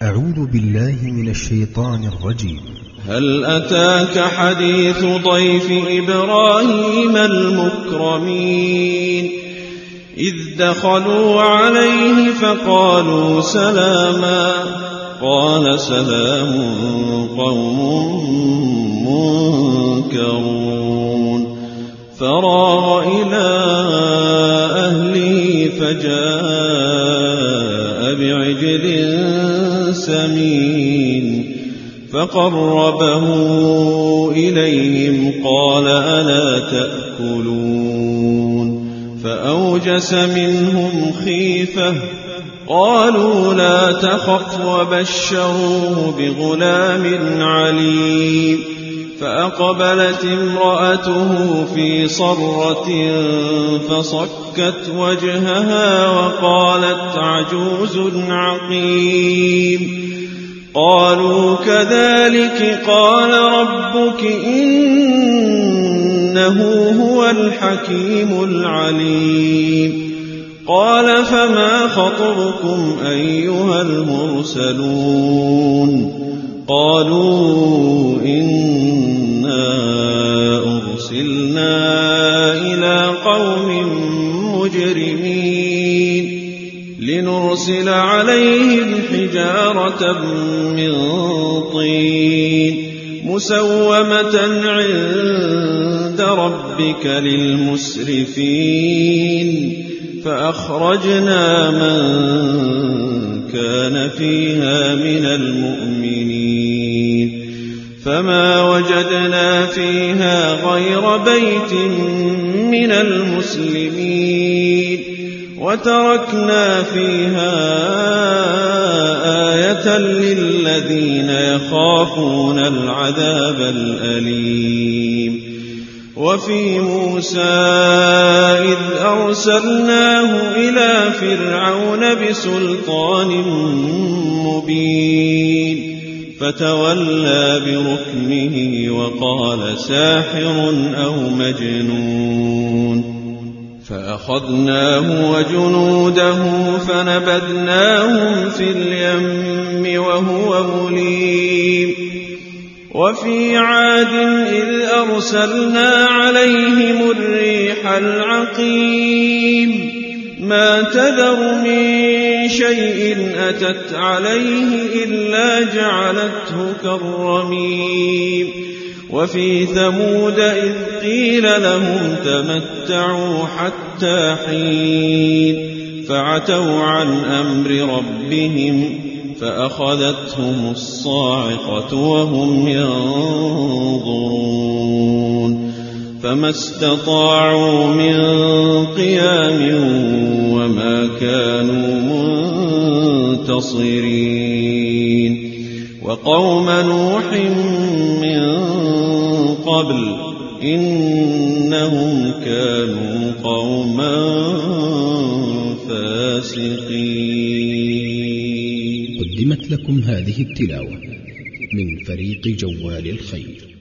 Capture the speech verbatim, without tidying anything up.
أعوذ بالله من الشيطان الرجيم. هل أتاك حديث ضيف إبراهيم المكرمين إذ دخلوا عليه فقالوا سلاما قال سلام قوم منكرون فراغ إلى أهله فجاء بعجل سمين فقربه إليهم قال ألا تأكلون فأوجس منهم خيفة قالوا لا تخف وبشروه بغلام عليم فأقبلت امرأته في صرة فصكت وجهها وقالت عجوز عقيم قالوا كذلك قال ربك إنه هو الحكيم العليم قال فما خطبكم أيها المرسلون قالوا إنا أرسلنا إلى قوم مجرمين لنرسل عليهم حجارة من طين مسومة عند ربك للمسرفين فأخرجنا من كان فيها من المؤمنين فما وجدنا فيها غير بيت من المسلمين وتركنا فيها آية للذين يخافون العذاب الأليم وفي موسى إذ أرسلناه إلى فرعون بسلطان مبين فتولى بركنه وقال ساحر أو مجنون فأخذناه وجنوده فنبذناهم في اليم وهو مليم وفي عاد إذ أرسلنا عليهم الريح العقيم ما تذر من شيء أتت عليه إلا جعلته كالرميم وفي ثمود إذ قيل لهم تمتعوا حتى حين فعتوا عن أمر ربهم فأخذتهم الصاعقة وهم ينظرون فما استطاعوا من قيام وما كانوا منتصرين وقوم نوح من قبل إنهم كانوا قوما فاسقين. قدمت لكم هذه التلاوة من فريق جوال الخير.